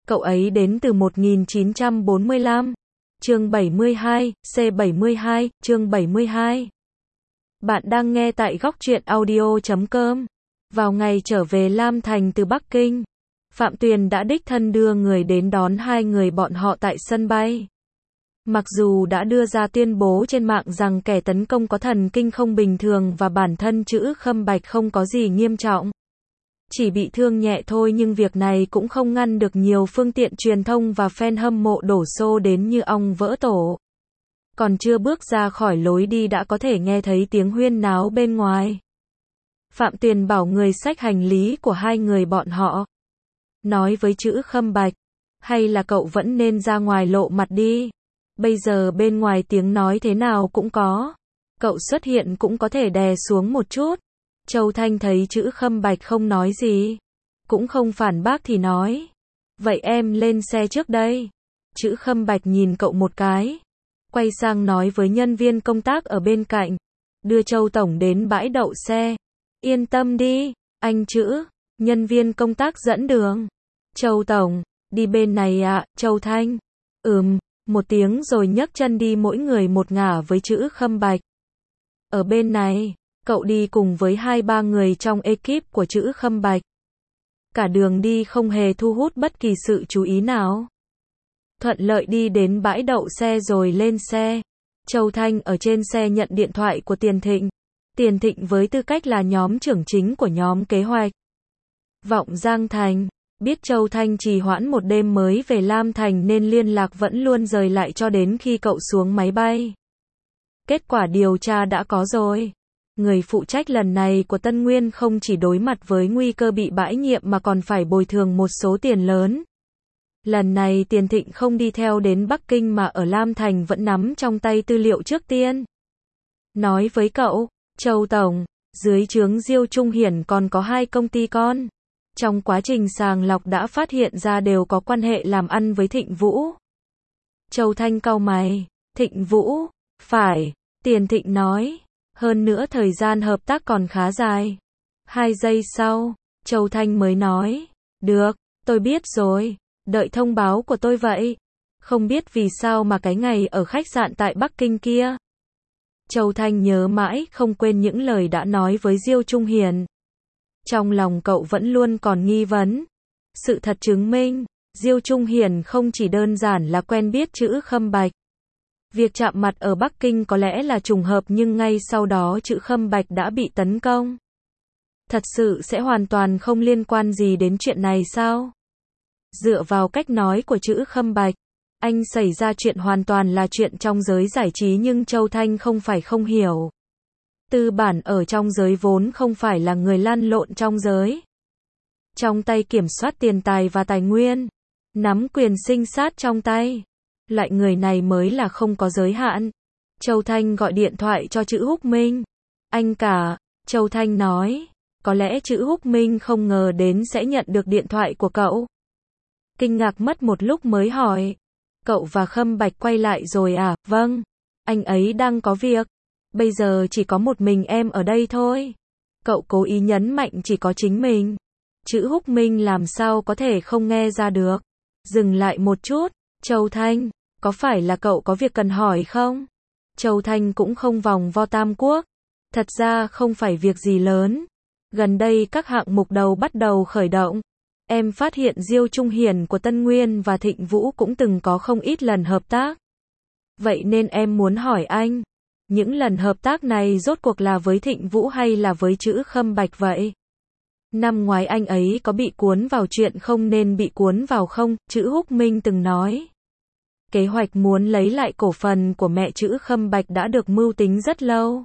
Cậu ấy đến từ 1945. Chương 72, C72, chương 72. Bạn đang nghe tại góc truyện audio.com. Vào ngày trở về Lam Thành từ Bắc Kinh, Phạm Tuyền đã đích thân đưa người đến đón hai người bọn họ tại sân bay. Mặc dù đã đưa ra tuyên bố trên mạng rằng kẻ tấn công có thần kinh không bình thường và bản thân Trữ Khâm Bạch không có gì nghiêm trọng, chỉ bị thương nhẹ thôi, nhưng việc này cũng không ngăn được nhiều phương tiện truyền thông và fan hâm mộ đổ xô đến như ong vỡ tổ. Còn chưa bước ra khỏi lối đi đã có thể nghe thấy tiếng huyên náo bên ngoài. Phạm Tuyền bảo người xách hành lý của hai người bọn họ, nói với Trữ Khâm Bạch, hay là cậu vẫn nên ra ngoài lộ mặt đi. Bây giờ bên ngoài tiếng nói thế nào cũng có, cậu xuất hiện cũng có thể đè xuống một chút. Châu Thanh thấy Trữ Khâm Bạch không nói gì, cũng không phản bác thì nói, vậy em lên xe trước đây. Trữ Khâm Bạch nhìn cậu một cái, quay sang nói với nhân viên công tác ở bên cạnh, đưa Châu Tổng đến bãi đậu xe. Yên tâm đi, anh Trữ. Nhân viên công tác dẫn đường. Châu Tổng, đi bên này ạ. Châu Thanh, một tiếng rồi nhấc chân đi mỗi người một ngả với Trữ Khâm Bạch. Ở bên này, cậu đi cùng với 2-3 người trong ekip của Trữ Khâm Bạch. Cả đường đi không hề thu hút bất kỳ sự chú ý nào. Thuận lợi đi đến bãi đậu xe rồi lên xe. Châu Thanh ở trên xe nhận điện thoại của Tiền Thịnh. Tiền Thịnh với tư cách là nhóm trưởng chính của nhóm kế hoạch Vọng Giang Thành, biết Châu Thanh trì hoãn một đêm mới về Lam Thành nên liên lạc vẫn luôn rời lại cho đến khi cậu xuống máy bay. Kết quả điều tra đã có rồi. Người phụ trách lần này của Tân Nguyên không chỉ đối mặt với nguy cơ bị bãi nhiệm mà còn phải bồi thường một số tiền lớn. Lần này Tiền Thịnh không đi theo đến Bắc Kinh mà ở Lam Thành vẫn nắm trong tay tư liệu trước tiên. Nói với cậu, Châu Tổng, dưới trướng Diêu Trung Hiển còn có 2 công ty con. Trong quá trình sàng lọc đã phát hiện ra đều có quan hệ làm ăn với Thịnh Vũ. Châu Thanh cau mày, Thịnh Vũ, phải, Tiền Thịnh nói, hơn nữa thời gian hợp tác còn khá dài. 2 giây sau, Châu Thanh mới nói, được, tôi biết rồi, đợi thông báo của tôi vậy. Không biết vì sao mà cái ngày ở khách sạn tại Bắc Kinh kia, Châu Thanh nhớ mãi không quên những lời đã nói với Diêu Trung Hiển. Trong lòng cậu vẫn luôn còn nghi vấn. Sự thật chứng minh, Diêu Trung Hiển không chỉ đơn giản là quen biết Trữ Khâm Bạch. Việc chạm mặt ở Bắc Kinh có lẽ là trùng hợp nhưng ngay sau đó Trữ Khâm Bạch đã bị tấn công. Thật sự sẽ hoàn toàn không liên quan gì đến chuyện này sao? Dựa vào cách nói của Trữ Khâm Bạch, anh xảy ra chuyện hoàn toàn là chuyện trong giới giải trí, nhưng Châu Thanh không phải không hiểu. Tư bản ở trong giới vốn không phải là người lăn lộn trong giới. Trong tay kiểm soát tiền tài và tài nguyên, nắm quyền sinh sát trong tay. Loại người này mới là không có giới hạn. Châu Thanh gọi điện thoại cho Trữ Húc Minh. Anh cả, Châu Thanh nói, có lẽ Trữ Húc Minh không ngờ đến sẽ nhận được điện thoại của cậu. Kinh ngạc mất một lúc mới hỏi, cậu và Khâm Bạch quay lại rồi à? Vâng, anh ấy đang có việc. Bây giờ chỉ có một mình em ở đây thôi. Cậu cố ý nhấn mạnh chỉ có chính mình. Trữ Húc Minh làm sao có thể không nghe ra được. Dừng lại một chút, Châu Thanh, có phải là cậu có việc cần hỏi không? Châu Thanh cũng không vòng vo tam quốc. Thật ra không phải việc gì lớn. Gần đây các hạng mục đầu bắt đầu khởi động. Em phát hiện Diêu Trung Hiển của Tân Nguyên và Thịnh Vũ cũng từng có không ít lần hợp tác. Vậy nên em muốn hỏi anh, những lần hợp tác này rốt cuộc là với Thịnh Vũ hay là với Trữ Khâm Bạch vậy? Năm ngoái anh ấy có bị cuốn vào chuyện không nên bị cuốn vào không? Trữ Húc Minh từng nói, kế hoạch muốn lấy lại cổ phần của mẹ Trữ Khâm Bạch đã được mưu tính rất lâu.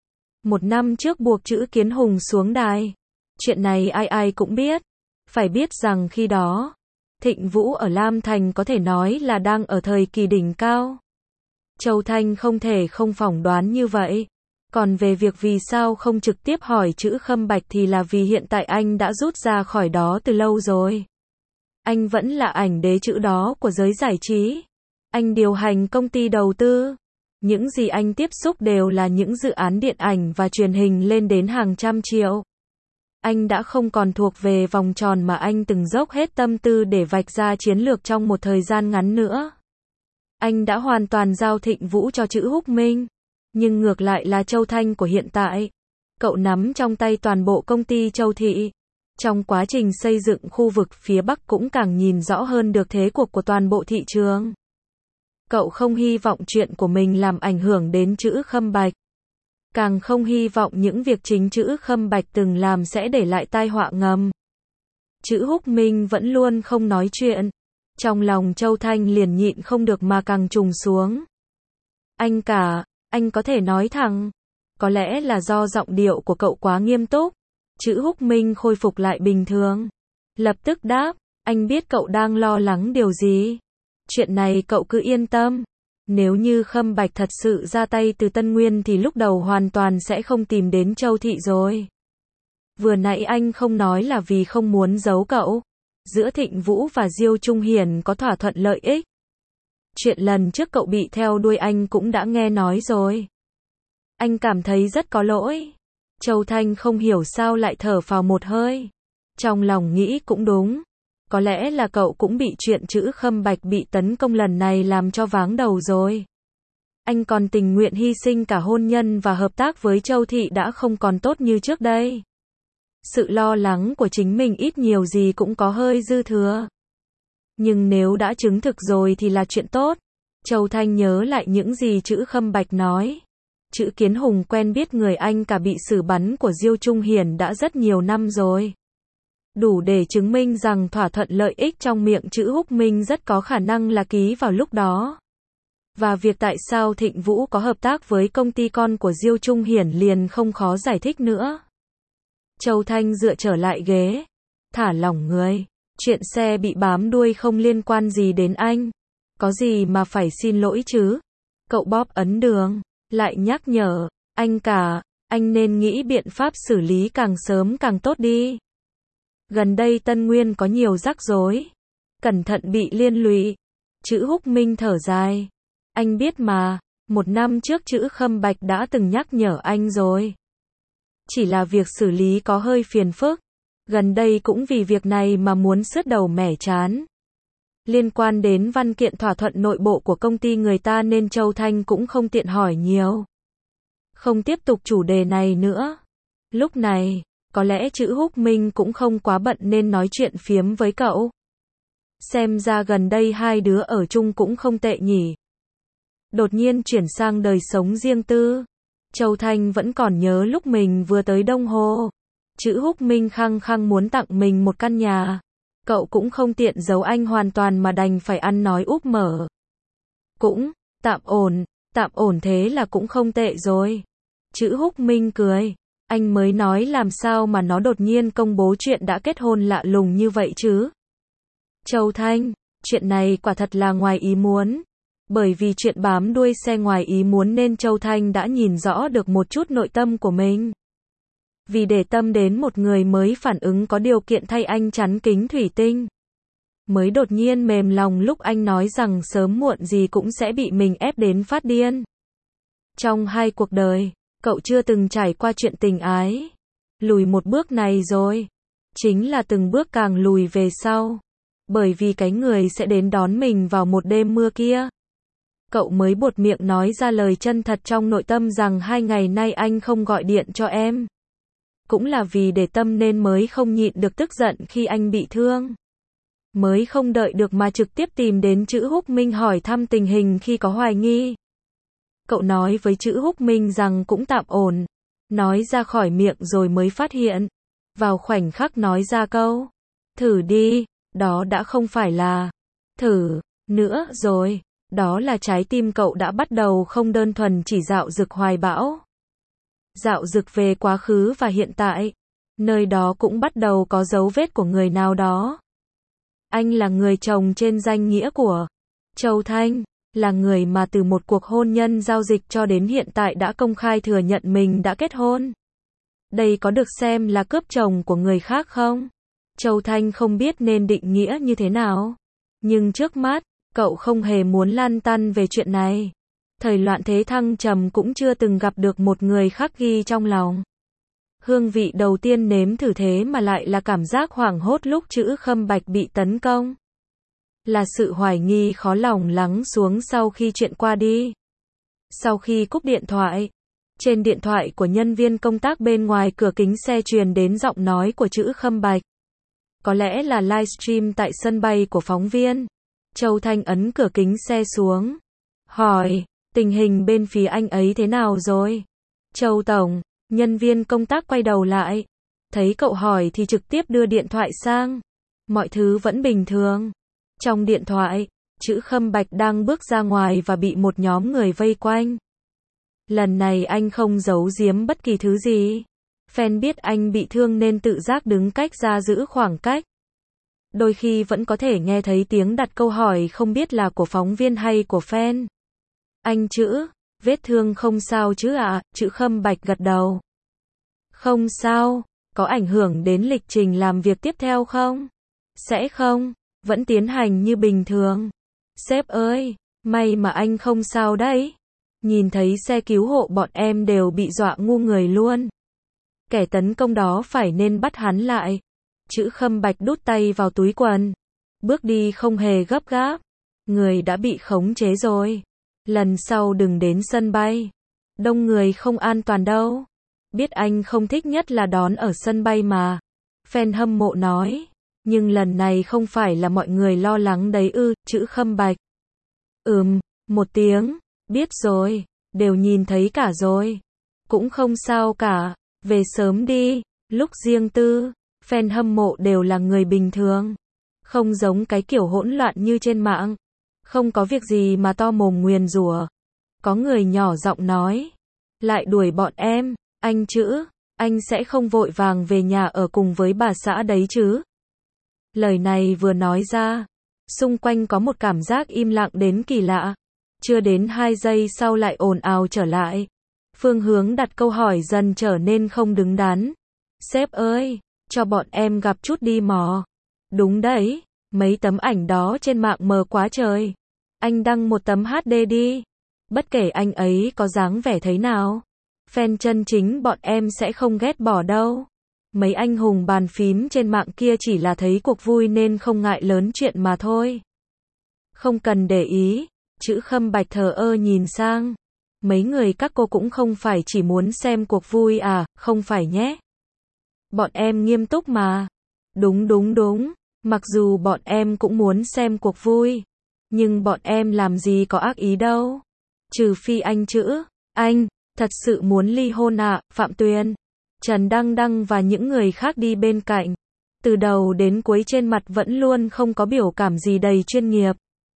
1 năm trước buộc Trữ Kiến Hùng xuống đài. Chuyện này ai ai cũng biết. Phải biết rằng khi đó, Thịnh Vũ ở Lam Thành có thể nói là đang ở thời kỳ đỉnh cao. Châu Thanh không thể không phỏng đoán như vậy. Còn về việc vì sao không trực tiếp hỏi Trữ Khâm Bạch thì là vì hiện tại anh đã rút ra khỏi đó từ lâu rồi. Anh vẫn là ảnh đế chữ đó của giới giải trí. Anh điều hành công ty đầu tư. Những gì anh tiếp xúc đều là những dự án điện ảnh và truyền hình lên đến hàng trăm triệu. Anh đã không còn thuộc về vòng tròn mà anh từng dốc hết tâm tư để vạch ra chiến lược trong một thời gian ngắn nữa. Anh đã hoàn toàn giao Thịnh Vũ cho Trữ Húc Minh. Nhưng ngược lại là Châu Thanh của hiện tại. Cậu nắm trong tay toàn bộ công ty Châu Thị. Trong quá trình xây dựng khu vực phía Bắc cũng càng nhìn rõ hơn được thế cuộc của toàn bộ thị trường. Cậu không hy vọng chuyện của mình làm ảnh hưởng đến Trữ Khâm Bạch. Càng không hy vọng những việc chính Trữ Khâm Bạch từng làm sẽ để lại tai họa ngầm. Trữ Húc Minh vẫn luôn không nói chuyện. Trong lòng Châu Thanh liền nhịn không được mà càng trùng xuống. Anh có thể nói thẳng. Có lẽ là do giọng điệu của cậu quá nghiêm túc. Trữ Húc Minh khôi phục lại bình thường. Lập tức đáp, anh biết cậu đang lo lắng điều gì. Chuyện này cậu cứ yên tâm. Nếu như Khâm Bạch thật sự ra tay từ Tân Nguyên thì lúc đầu hoàn toàn sẽ không tìm đến Châu Thị rồi. Vừa nãy anh không nói là vì không muốn giấu cậu. Giữa Thịnh Vũ và Diêu Trung Hiền có thỏa thuận lợi ích. Chuyện lần trước cậu bị theo đuôi anh cũng đã nghe nói rồi. Anh cảm thấy rất có lỗi. Châu Thanh không hiểu sao lại thở phào một hơi. Trong lòng nghĩ cũng đúng. Có lẽ là cậu cũng bị chuyện Trữ Khâm Bạch bị tấn công lần này làm cho váng đầu rồi. Anh còn tình nguyện hy sinh cả hôn nhân và hợp tác với Châu Thị đã không còn tốt như trước đây. Sự lo lắng của chính mình ít nhiều gì cũng có hơi dư thừa. Nhưng nếu đã chứng thực rồi thì là chuyện tốt. Châu Thanh nhớ lại những gì Trữ Khâm Bạch nói. Trữ Kiến Hùng quen biết người anh cả bị xử bắn của Diêu Trung Hiền đã rất nhiều năm rồi. Đủ để chứng minh rằng thỏa thuận lợi ích trong miệng Trữ Húc Minh rất có khả năng là ký vào lúc đó. Và việc tại sao Thịnh Vũ có hợp tác với công ty con của Diêu Trung Hiển liền không khó giải thích nữa. Châu Thanh dựa trở lại ghế, thả lỏng người. Chuyện xe bị bám đuôi không liên quan gì đến anh. Có gì mà phải xin lỗi chứ? Cậu bóp ấn đường, lại nhắc nhở, anh nên nghĩ biện pháp xử lý càng sớm càng tốt đi. Gần đây Tân Nguyên có nhiều rắc rối. Cẩn thận bị liên lụy. Trữ Húc Minh thở dài. Anh biết mà, 1 năm trước Trữ Khâm Bạch đã từng nhắc nhở anh rồi. Chỉ là việc xử lý có hơi phiền phức. Gần đây cũng vì việc này mà muốn sứt đầu mẻ trán. Liên quan đến văn kiện thỏa thuận nội bộ của công ty người ta nên Châu Thanh cũng không tiện hỏi nhiều. Không tiếp tục chủ đề này nữa. Lúc này, có lẽ Trữ Húc Minh cũng không quá bận nên nói chuyện phiếm với cậu. Xem ra gần đây hai đứa ở chung cũng không tệ nhỉ. Đột nhiên chuyển sang đời sống riêng tư. Châu Thanh vẫn còn nhớ lúc mình vừa tới Đông Hồ. Trữ Húc Minh khăng khăng muốn tặng mình một căn nhà. Cậu cũng không tiện giấu anh hoàn toàn mà đành phải ăn nói úp mở. Cũng, tạm ổn thế là cũng không tệ rồi. Trữ Húc Minh cười. Anh mới nói làm sao mà nó đột nhiên công bố chuyện đã kết hôn lạ lùng như vậy chứ. Châu Thanh, chuyện này quả thật là ngoài ý muốn. Bởi vì chuyện bám đuôi xe ngoài ý muốn nên Châu Thanh đã nhìn rõ được một chút nội tâm của mình. Vì để tâm đến một người mới phản ứng có điều kiện thay anh chắn kính thủy tinh. Mới đột nhiên mềm lòng lúc anh nói rằng sớm muộn gì cũng sẽ bị mình ép đến phát điên. Trong 2 cuộc đời, cậu chưa từng trải qua chuyện tình ái. Lùi một bước này rồi. Chính là từng bước càng lùi về sau. Bởi vì cái người sẽ đến đón mình vào một đêm mưa kia. Cậu mới buột miệng nói ra lời chân thật trong nội tâm rằng 2 ngày nay anh không gọi điện cho em. Cũng là vì để tâm nên mới không nhịn được tức giận khi anh bị thương. Mới không đợi được mà trực tiếp tìm đến Trữ Húc Minh hỏi thăm tình hình khi có hoài nghi. Cậu nói với Trữ Húc Minh rằng cũng tạm ổn. Nói ra khỏi miệng rồi mới phát hiện. Vào khoảnh khắc nói ra câu thử đi, đó đã không phải là thử nữa rồi. Đó là trái tim cậu đã bắt đầu không đơn thuần chỉ dạo dực hoài bão. Dạo dực về quá khứ và hiện tại. Nơi đó cũng bắt đầu có dấu vết của người nào đó. Anh là người chồng trên danh nghĩa của Châu Thanh. Là người mà từ một cuộc hôn nhân giao dịch cho đến hiện tại đã công khai thừa nhận mình đã kết hôn. Đây có được xem là cướp chồng của người khác không? Châu Thanh không biết nên định nghĩa như thế nào. Nhưng trước mắt, cậu không hề muốn lăn tăn về chuyện này. Thời loạn thế thăng trầm cũng chưa từng gặp được một người khắc ghi trong lòng. Hương vị đầu tiên nếm thử thế mà lại là cảm giác hoảng hốt lúc Trữ Khâm Bạch bị tấn công. Là sự hoài nghi khó lòng lắng xuống sau khi chuyện qua đi. Sau khi cúp điện thoại, trên điện thoại của nhân viên công tác bên ngoài cửa kính xe truyền đến giọng nói của Trữ Khâm Bạch. Có lẽ là livestream tại sân bay của phóng viên. Châu Thanh ấn cửa kính xe xuống. Hỏi, tình hình bên phía anh ấy thế nào rồi? Châu Tổng, nhân viên công tác quay đầu lại. Thấy cậu hỏi thì trực tiếp đưa điện thoại sang. Mọi thứ vẫn bình thường. Trong điện thoại, Trữ Khâm Bạch đang bước ra ngoài và bị một nhóm người vây quanh. Lần này anh không giấu giếm bất kỳ thứ gì. Fan biết anh bị thương nên tự giác đứng cách ra giữ khoảng cách. Đôi khi vẫn có thể nghe thấy tiếng đặt câu hỏi không biết là của phóng viên hay của fan. Anh Trữ, vết thương không sao chứ ạ? Trữ Khâm Bạch gật đầu. Không sao, có ảnh hưởng đến lịch trình làm việc tiếp theo không? Sẽ không, vẫn tiến hành như bình thường. Sếp ơi, may mà anh không sao đấy. Nhìn thấy xe cứu hộ bọn em đều bị dọa ngu người luôn. Kẻ tấn công đó phải nên bắt hắn lại. Trữ Khâm Bạch đút tay vào túi quần. Bước đi không hề gấp gáp. Người đã bị khống chế rồi. Lần sau đừng đến sân bay. Đông người không an toàn đâu. Biết anh không thích nhất là đón ở sân bay mà. Fan hâm mộ nói. Nhưng lần này không phải là mọi người lo lắng đấy ư? Trữ Khâm Bạch. Một tiếng. Biết rồi. Đều nhìn thấy cả rồi. Cũng không sao cả. Về sớm đi. Lúc riêng tư, fan hâm mộ đều là người bình thường. Không giống cái kiểu hỗn loạn như trên mạng. Không có việc gì mà to mồm nguyền rủa. Có người nhỏ giọng nói. Lại đuổi bọn em, anh Trữ, anh sẽ không vội vàng về nhà ở cùng với bà xã đấy chứ. Lời này vừa nói ra, xung quanh có một cảm giác im lặng đến kỳ lạ. Chưa đến 2 giây sau lại ồn ào trở lại. Phương hướng đặt câu hỏi dần trở nên không đứng đắn. Sếp ơi, cho bọn em gặp chút đi mò. Đúng đấy, mấy tấm ảnh đó trên mạng mờ quá trời. Anh đăng một tấm HD đi. Bất kể anh ấy có dáng vẻ thế nào. Fan chân chính bọn em sẽ không ghét bỏ đâu. Mấy anh hùng bàn phím trên mạng kia chỉ là thấy cuộc vui nên không ngại lớn chuyện mà thôi. Không cần để ý. Trữ Khâm Bạch thờ ơ nhìn sang. Mấy người các cô cũng không phải chỉ muốn xem cuộc vui à, không phải nhé. Bọn em nghiêm túc mà. Đúng. Mặc dù bọn em cũng muốn xem cuộc vui. Nhưng bọn em làm gì có ác ý đâu. Trừ phi anh Trữ. Anh, thật sự muốn ly hôn à? Phạm Tuyền, Trần Đăng Đăng và những người khác đi bên cạnh. Từ đầu đến cuối trên mặt vẫn luôn không có biểu cảm gì đầy chuyên nghiệp.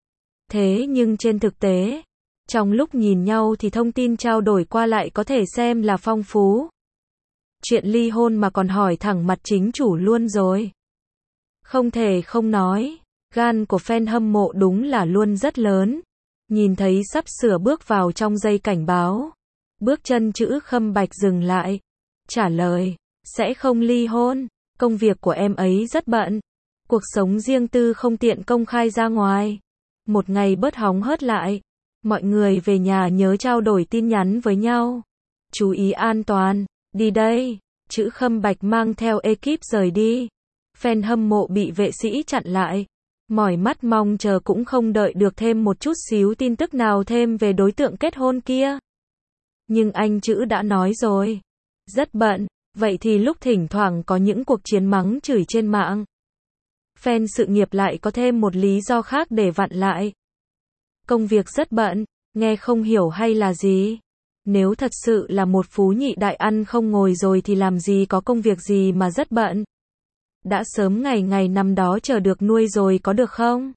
Thế nhưng trên thực tế, trong lúc nhìn nhau thì thông tin trao đổi qua lại có thể xem là phong phú. Chuyện ly hôn mà còn hỏi thẳng mặt chính chủ luôn rồi. Không thể không nói, gan của fan hâm mộ đúng là luôn rất lớn. Nhìn thấy sắp sửa bước vào trong dây cảnh báo. Bước chân Trữ Khâm Bạch dừng lại. Trả lời, sẽ không ly hôn. Công việc của em ấy rất bận. Cuộc sống riêng tư không tiện công khai ra ngoài. Một ngày bớt hóng hớt lại. Mọi người về nhà nhớ trao đổi tin nhắn với nhau. Chú ý an toàn. Đi đây. Trữ Khâm Bạch mang theo ekip rời đi. Fan hâm mộ bị vệ sĩ chặn lại. Mỏi mắt mong chờ cũng không đợi được thêm một chút xíu tin tức nào thêm về đối tượng kết hôn kia. Nhưng anh Trữ đã nói rồi. Rất bận. Vậy thì lúc thỉnh thoảng có những cuộc chiến mắng chửi trên mạng. Fan sự nghiệp lại có thêm một lý do khác để vặn lại. Công việc rất bận. Nghe không hiểu hay là gì? Nếu thật sự là một phú nhị đại ăn không ngồi rồi thì làm gì có công việc gì mà rất bận. Đã sớm ngày năm đó chờ được nuôi rồi có được không?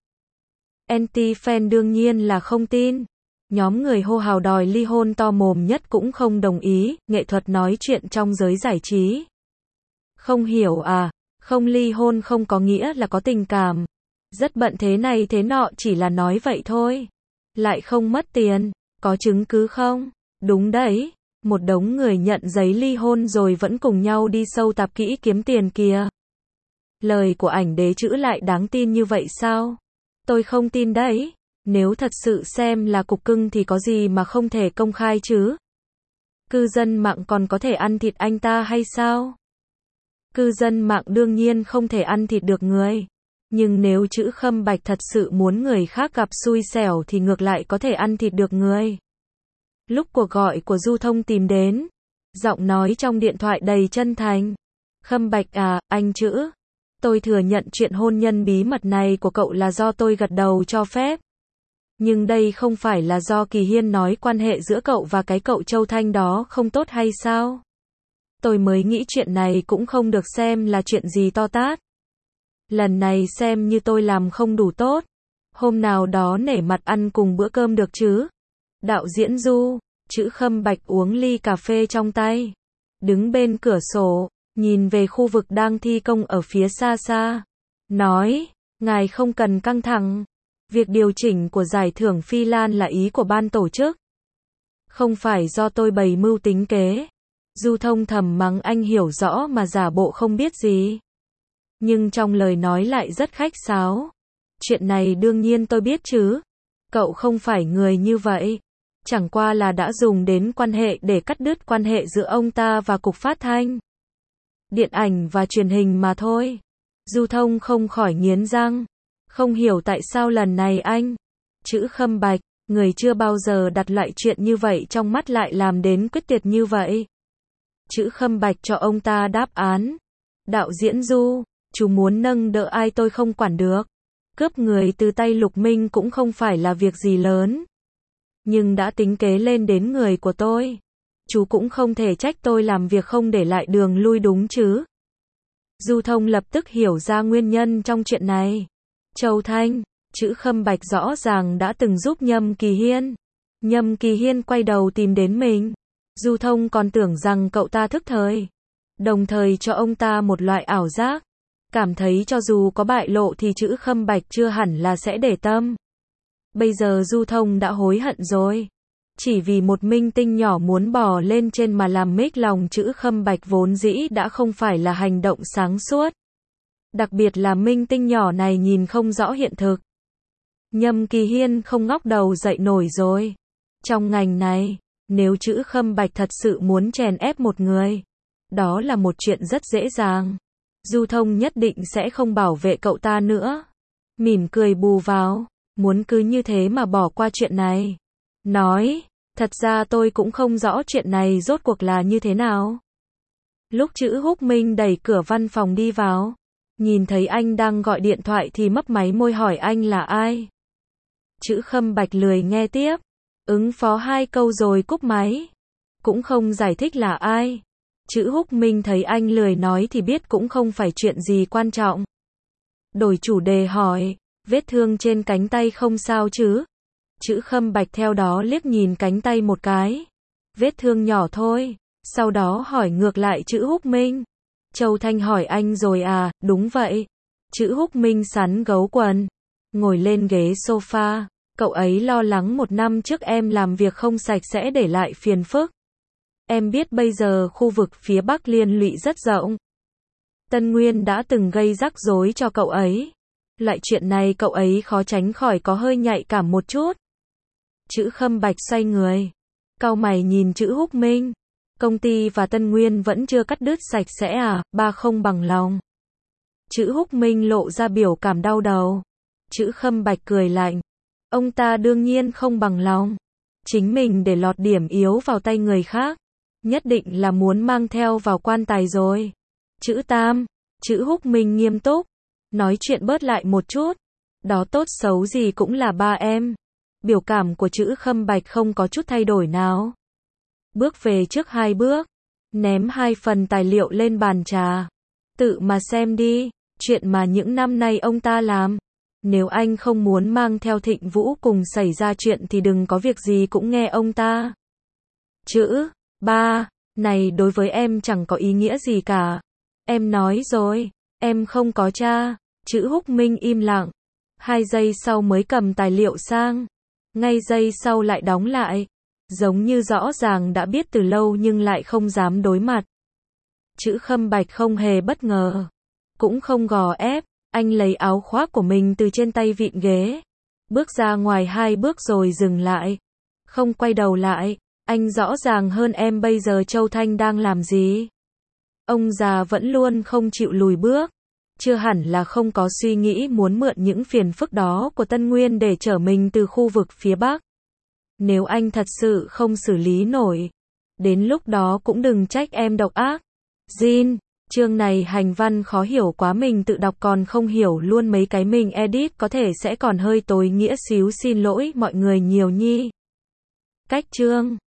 Anti-fan đương nhiên là không tin. Nhóm người hô hào đòi ly hôn to mồm nhất cũng không đồng ý, nghệ thuật nói chuyện trong giới giải trí. Không hiểu à, không ly hôn không có nghĩa là có tình cảm. Rất bận thế này thế nọ chỉ là nói vậy thôi. Lại không mất tiền, có chứng cứ không? Đúng đấy, một đống người nhận giấy ly hôn rồi vẫn cùng nhau đi sâu tạp kỹ kiếm tiền kìa. Lời của ảnh đế Trữ lại đáng tin như vậy sao? Tôi không tin đấy. Nếu thật sự xem là cục cưng thì có gì mà không thể công khai chứ? Cư dân mạng còn có thể ăn thịt anh ta hay sao? Cư dân mạng đương nhiên không thể ăn thịt được người. Nhưng nếu Trữ Khâm Bạch thật sự muốn người khác gặp xui xẻo thì ngược lại có thể ăn thịt được người. Lúc cuộc gọi của Du Thông tìm đến, giọng nói trong điện thoại đầy chân thành. Khâm Bạch à, anh Trữ. Tôi thừa nhận chuyện hôn nhân bí mật này của cậu là do tôi gật đầu cho phép. Nhưng đây không phải là do Kỳ Hiên nói quan hệ giữa cậu và cái cậu Châu Thanh đó không tốt hay sao? Tôi mới nghĩ chuyện này cũng không được xem là chuyện gì to tát. Lần này xem như tôi làm không đủ tốt. Hôm nào đó nể mặt ăn cùng bữa cơm được chứ? Đạo diễn Du, Trữ Khâm Bạch uống ly cà phê trong tay. Đứng bên cửa sổ, nhìn về khu vực đang thi công ở phía xa xa. Nói, ngài không cần căng thẳng. Việc điều chỉnh của giải thưởng Phi Lan là ý của ban tổ chức. Không phải do tôi bày mưu tính kế. Du Thông thầm mắng anh hiểu rõ mà giả bộ không biết gì. Nhưng trong lời nói lại rất khách sáo. Chuyện này đương nhiên tôi biết chứ. Cậu không phải người như vậy. Chẳng qua là đã dùng đến quan hệ để cắt đứt quan hệ giữa ông ta và cục phát thanh, điện ảnh và truyền hình mà thôi. Du Thông không khỏi nghiến răng. Không hiểu tại sao lần này anh, Trữ Khâm Bạch, người chưa bao giờ đặt loại chuyện như vậy trong mắt lại làm đến quyết tuyệt như vậy. Trữ Khâm Bạch cho ông ta đáp án. Đạo diễn Du, chú muốn nâng đỡ ai tôi không quản được. Cướp người từ tay Lục Minh cũng không phải là việc gì lớn. Nhưng đã tính kế lên đến người của tôi. Chú cũng không thể trách tôi làm việc không để lại đường lui đúng chứ. Du Thông lập tức hiểu ra nguyên nhân trong chuyện này. Châu Thanh, Trữ Khâm Bạch rõ ràng đã từng giúp Nhâm Kỳ Hiên. Nhâm Kỳ Hiên quay đầu tìm đến mình. Du Thông còn tưởng rằng cậu ta thức thời. Đồng thời cho ông ta một loại ảo giác. Cảm thấy cho dù có bại lộ thì Trữ Khâm Bạch chưa hẳn là sẽ để tâm. Bây giờ Du Thông đã hối hận rồi. Chỉ vì một minh tinh nhỏ muốn bò lên trên mà làm mếch lòng Trữ Khâm Bạch vốn dĩ đã không phải là hành động sáng suốt. Đặc biệt là minh tinh nhỏ này nhìn không rõ hiện thực. Nhâm Kỳ Hiên không ngóc đầu dậy nổi rồi. Trong ngành này, nếu Trữ Khâm Bạch thật sự muốn chèn ép một người, đó là một chuyện rất dễ dàng. Du Thông nhất định sẽ không bảo vệ cậu ta nữa. Mỉm cười bù vào, muốn cứ như thế mà bỏ qua chuyện này. Nói, thật ra tôi cũng không rõ chuyện này rốt cuộc là như thế nào. Lúc Trữ Húc Minh đẩy cửa văn phòng đi vào, nhìn thấy anh đang gọi điện thoại thì mấp máy môi hỏi anh là ai. Trữ Khâm Bạch lười nghe tiếp, ứng phó 2 câu rồi cúp máy. Cũng không giải thích là ai. Trữ Húc Minh thấy anh lười nói thì biết cũng không phải chuyện gì quan trọng. Đổi chủ đề hỏi, vết thương trên cánh tay không sao chứ? Trữ Khâm Bạch theo đó liếc nhìn cánh tay một cái. Vết thương nhỏ thôi. Sau đó hỏi ngược lại Trữ Húc Minh. Châu Thanh hỏi anh rồi à? Đúng vậy. Trữ Húc Minh sắn gấu quần, ngồi lên ghế sofa. Cậu ấy lo lắng 1 năm trước em làm việc không sạch sẽ để lại phiền phức. Em biết bây giờ khu vực phía Bắc liên lụy rất rộng. Tân Nguyên đã từng gây rắc rối cho cậu ấy. Loại chuyện này cậu ấy khó tránh khỏi có hơi nhạy cảm một chút. Trữ Khâm Bạch xoay người, cau mày nhìn Trữ Húc Minh. Công ty và Tân Nguyên vẫn chưa cắt đứt sạch sẽ à? Ba không bằng lòng. Trữ Húc Minh lộ ra biểu cảm đau đầu. Trữ Khâm Bạch cười lạnh. Ông ta đương nhiên không bằng lòng. Chính mình để lọt điểm yếu vào tay người khác, nhất định là muốn mang theo vào quan tài rồi. Trữ Tam, Trữ Húc Minh nghiêm túc, nói chuyện bớt lại một chút. Đó tốt xấu gì cũng là ba em. Biểu cảm của Trữ Khâm Bạch không có chút thay đổi nào. Bước về trước 2 bước, ném 2 phần tài liệu lên bàn trà. Tự mà xem đi, chuyện mà những năm nay ông ta làm. Nếu anh không muốn mang theo Thịnh Vũ cùng xảy ra chuyện thì đừng có việc gì cũng nghe ông ta. Chữ, ba, này đối với em chẳng có ý nghĩa gì cả. Em nói rồi, em không có cha. Trữ Húc Minh im lặng. 2 giây sau mới cầm tài liệu sang. Ngay giây sau lại đóng lại. Giống như rõ ràng đã biết từ lâu nhưng lại không dám đối mặt. Trữ Khâm Bạch không hề bất ngờ. Cũng không gò ép. Anh lấy áo khoác của mình từ trên tay vịn ghế. Bước ra ngoài 2 bước rồi dừng lại. Không quay đầu lại. Anh rõ ràng hơn em bây giờ Châu Thanh đang làm gì. Ông già vẫn luôn không chịu lùi bước. Chưa hẳn là không có suy nghĩ muốn mượn những phiền phức đó của Tân Nguyên để chở mình từ khu vực phía Bắc. Nếu anh thật sự không xử lý nổi, đến lúc đó cũng đừng trách em độc ác. Jin, chương này hành văn khó hiểu quá, mình tự đọc còn không hiểu luôn, mấy cái mình edit có thể sẽ còn hơi tối nghĩa xíu, xin lỗi mọi người nhiều nhi. Cách chương